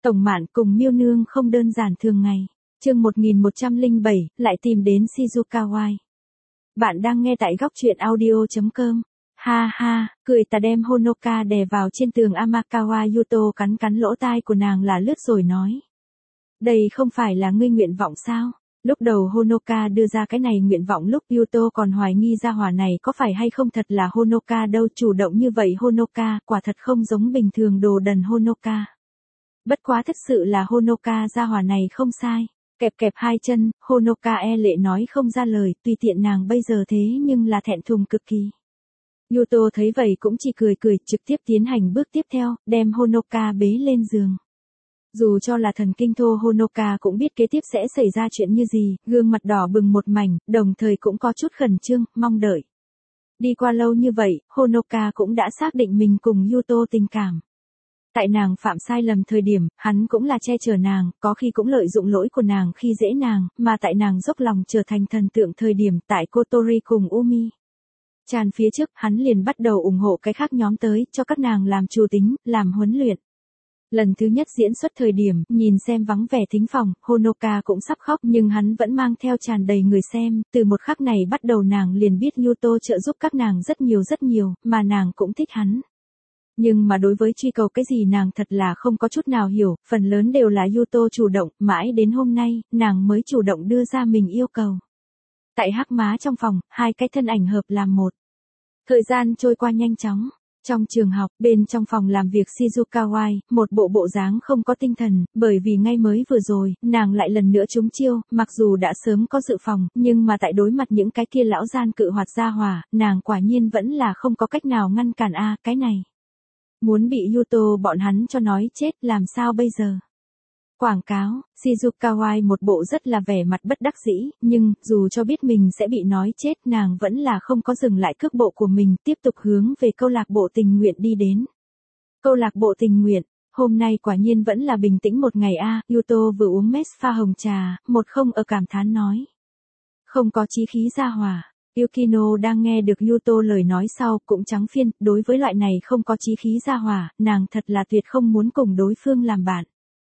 Tổng Mạn cùng Miêu Nương không đơn giản thường ngày. Chương 1107, lại tìm đến Shizuka Wai. Bạn đang nghe tại góc truyện audio.com. Ha ha, cười ta đem Honoka đè vào trên tường Amakawa Yuto cắn cắn lỗ tai của nàng là lướt rồi nói. Đây không phải là ngươi nguyện vọng sao? Lúc đầu Honoka đưa ra cái này nguyện vọng lúc Yuto còn hoài nghi ra hỏa này có phải hay không thật là Honoka đâu, chủ động như vậy Honoka quả thật không giống bình thường đồ đần Honoka. Bất quá thật sự là Honoka ra hỏa này không sai. Kẹp kẹp hai chân, Honoka e lệ nói không ra lời, tùy tiện nàng bây giờ thế nhưng là thẹn thùng cực kỳ. Yuto thấy vậy cũng chỉ cười cười, trực tiếp tiến hành bước tiếp theo, đem Honoka bế lên giường. Dù cho là thần kinh thô Honoka cũng biết kế tiếp sẽ xảy ra chuyện như gì, gương mặt đỏ bừng một mảnh, đồng thời cũng có chút khẩn trương, mong đợi. Đi qua lâu như vậy, Honoka cũng đã xác định mình cùng Yuto tình cảm. Tại nàng phạm sai lầm thời điểm, hắn cũng là che chở nàng, có khi cũng lợi dụng lỗi của nàng khi dễ nàng, mà tại nàng dốc lòng trở thành thần tượng thời điểm tại Kotori cùng Umi Chan phía trước, hắn liền bắt đầu ủng hộ cái khác nhóm tới, cho các nàng làm chủ tính, làm huấn luyện. Lần thứ nhất diễn xuất thời điểm, nhìn xem vắng vẻ thính phòng, Honoka cũng sắp khóc nhưng hắn vẫn mang theo tràn đầy người xem, từ một khắc này bắt đầu nàng liền biết Yuto trợ giúp các nàng rất nhiều, mà nàng cũng thích hắn. Nhưng mà đối với truy cầu cái gì nàng thật là không có chút nào hiểu, phần lớn đều là Yuto chủ động, mãi đến hôm nay, nàng mới chủ động đưa ra mình yêu cầu. Tại hắc má trong phòng, hai cái thân ảnh hợp làm một. Thời gian trôi qua nhanh chóng. Trong trường học, bên trong phòng làm việc Shizuka Wai, một bộ dáng không có tinh thần, bởi vì ngay mới vừa rồi, nàng lại lần nữa trúng chiêu, mặc dù đã sớm có dự phòng, nhưng mà tại đối mặt những cái kia lão gian cự hoạt gia hỏa, nàng quả nhiên vẫn là không có cách nào ngăn cản cái này. Muốn bị Yuto bọn hắn cho nói chết làm sao bây giờ? Quảng cáo, Shizuka Wai một bộ rất là vẻ mặt bất đắc dĩ, nhưng dù cho biết mình sẽ bị nói chết nàng vẫn là không có dừng lại cước bộ của mình, tiếp tục hướng về câu lạc bộ tình nguyện đi đến. Câu lạc bộ tình nguyện, hôm nay quả nhiên vẫn là bình tĩnh một ngày Yuto vừa uống mess pha hồng trà, một không ở cảm thán nói. Không có chí khí ra hỏa. Yukino đang nghe được Yuto lời nói sau cũng trắng phiên, đối với loại này không có chí khí ra hỏa, nàng thật là tuyệt không muốn cùng đối phương làm bạn.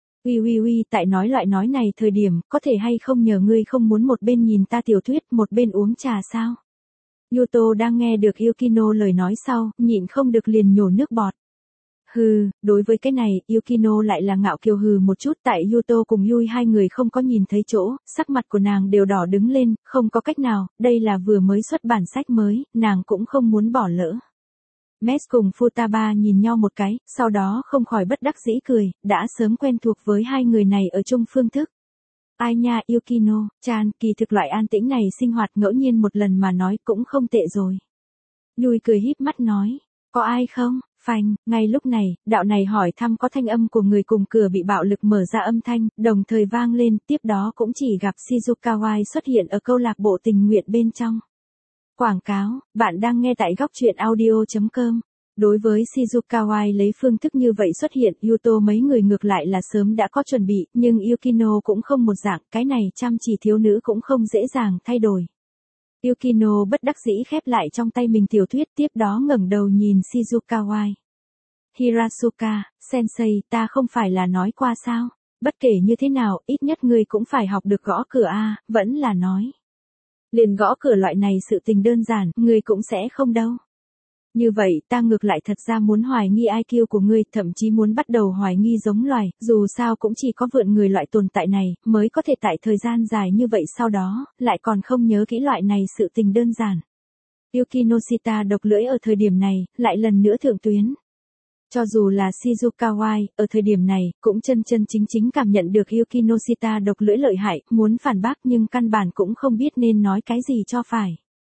Uy, tại nói loại nói này thời điểm, có thể hay không nhờ ngươi không muốn một bên nhìn ta tiểu thuyết, một bên uống trà sao? Yuto đang nghe được Yukino lời nói sau, nhịn không được liền nhổ nước bọt. Hừ, đối với cái này, Yukino lại là ngạo kiều hừ một chút, tại Yuto cùng Yui hai người không có nhìn thấy chỗ, sắc mặt của nàng đều đỏ đứng lên, không có cách nào, đây là vừa mới xuất bản sách mới, nàng cũng không muốn bỏ lỡ. Mes cùng Futaba nhìn nhau một cái, sau đó không khỏi bất đắc dĩ cười, đã sớm quen thuộc với hai người này ở chung phương thức. Ai nha Yukino, Chan, kỳ thực loại an tĩnh này sinh hoạt ngẫu nhiên một lần mà nói cũng không tệ rồi. Yui cười híp mắt nói, có ai không? Phanh, ngay lúc này, đạo này hỏi thăm có thanh âm của người cùng cửa bị bạo lực mở ra âm thanh, đồng thời vang lên, tiếp đó cũng chỉ gặp Shizuka Wai xuất hiện ở câu lạc bộ tình nguyện bên trong. Quảng cáo, bạn đang nghe tại góc truyện audio.com. Đối với Shizuka Wai lấy phương thức như vậy xuất hiện, Yuto mấy người ngược lại là sớm đã có chuẩn bị, nhưng Yukino cũng không một dạng, cái này chăm chỉ thiếu nữ cũng không dễ dàng thay đổi. Yukino bất đắc dĩ khép lại trong tay mình tiểu thuyết, tiếp đó ngẩng đầu nhìn Shizuka Wai. Hirasuka, sensei, ta không phải là nói qua sao? Bất kể như thế nào, ít nhất ngươi cũng phải học được gõ cửa vẫn là nói. Liền gõ cửa loại này sự tình đơn giản, ngươi cũng sẽ không đâu. Như vậy, ta ngược lại thật ra muốn hoài nghi IQ của ngươi, thậm chí muốn bắt đầu hoài nghi giống loài, dù sao cũng chỉ có vượn người loại tồn tại này, mới có thể tại thời gian dài như vậy sau đó, lại còn không nhớ kỹ loại này sự tình đơn giản. Yukinoshita độc lưỡi ở thời điểm này, lại lần nữa thượng tuyến. Cho dù là Shizuka Wai, ở thời điểm này, cũng chân chính cảm nhận được Yukinoshita độc lưỡi lợi hại, muốn phản bác nhưng căn bản cũng không biết nên nói cái gì cho phải.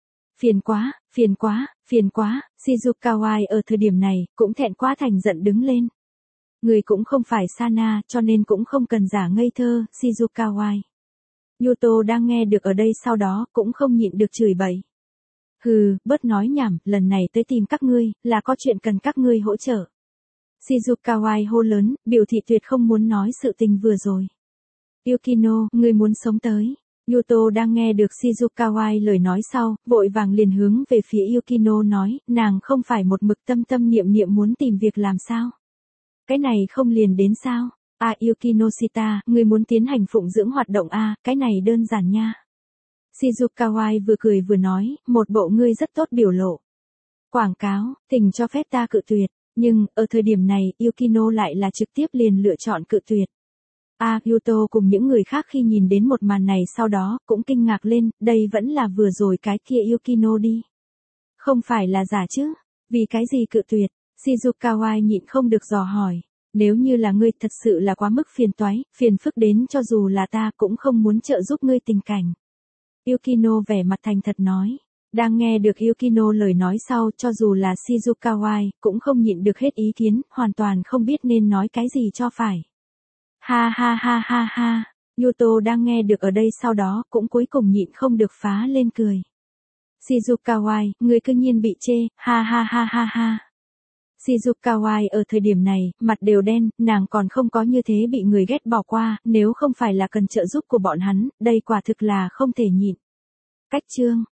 Phiền quá, Shizuka Wai ở thời điểm này, cũng thẹn quá thành giận đứng lên. Người cũng không phải Sana, cho nên cũng không cần giả ngây thơ, Shizuka Wai. Yuto đang nghe được ở đây sau đó, cũng không nhịn được chửi bậy. Hừ, bớt nói nhảm, lần này tới tìm các ngươi, là có chuyện cần các ngươi hỗ trợ. Shizuka Wai hô lớn, biểu thị tuyệt không muốn nói sự tình vừa rồi. Yukino, ngươi muốn sống tới. Yuto đang nghe được Shizuka Wai lời nói sau, vội vàng liền hướng về phía Yukino nói, nàng không phải một mực tâm niệm muốn tìm việc làm sao? Cái này không liền đến sao? Yukinoshita, người muốn tiến hành phụng dưỡng hoạt động cái này đơn giản nha. Shizukawa vừa cười vừa nói, một bộ ngươi rất tốt biểu lộ. Quảng cáo, tình cho phép ta cự tuyệt, nhưng, ở thời điểm này, Yukino lại là trực tiếp liền lựa chọn cự tuyệt. Yuto cùng những người khác khi nhìn đến một màn này sau đó, cũng kinh ngạc lên, đây vẫn là vừa rồi cái kia Yukino đi. Không phải là giả chứ, vì cái gì cự tuyệt, Shizukawa nhịn không được dò hỏi. Nếu như là ngươi thật sự là quá mức phiền toái, phiền phức đến cho dù là ta cũng không muốn trợ giúp ngươi tình cảnh. Yukino vẻ mặt thành thật nói. Đang nghe được Yukino lời nói sau cho dù là Shizukawa cũng không nhịn được hết ý kiến, hoàn toàn không biết nên nói cái gì cho phải. Ha ha ha ha ha, Yuto đang nghe được ở đây sau đó cũng cuối cùng nhịn không được phá lên cười. Shizukawa, người cư nhiên bị chê, ha ha ha ha ha. Shizukawa ở thời điểm này, mặt đều đen, nàng còn không có như thế bị người ghét bỏ qua, nếu không phải là cần trợ giúp của bọn hắn, đây quả thực là không thể nhịn. Cách chương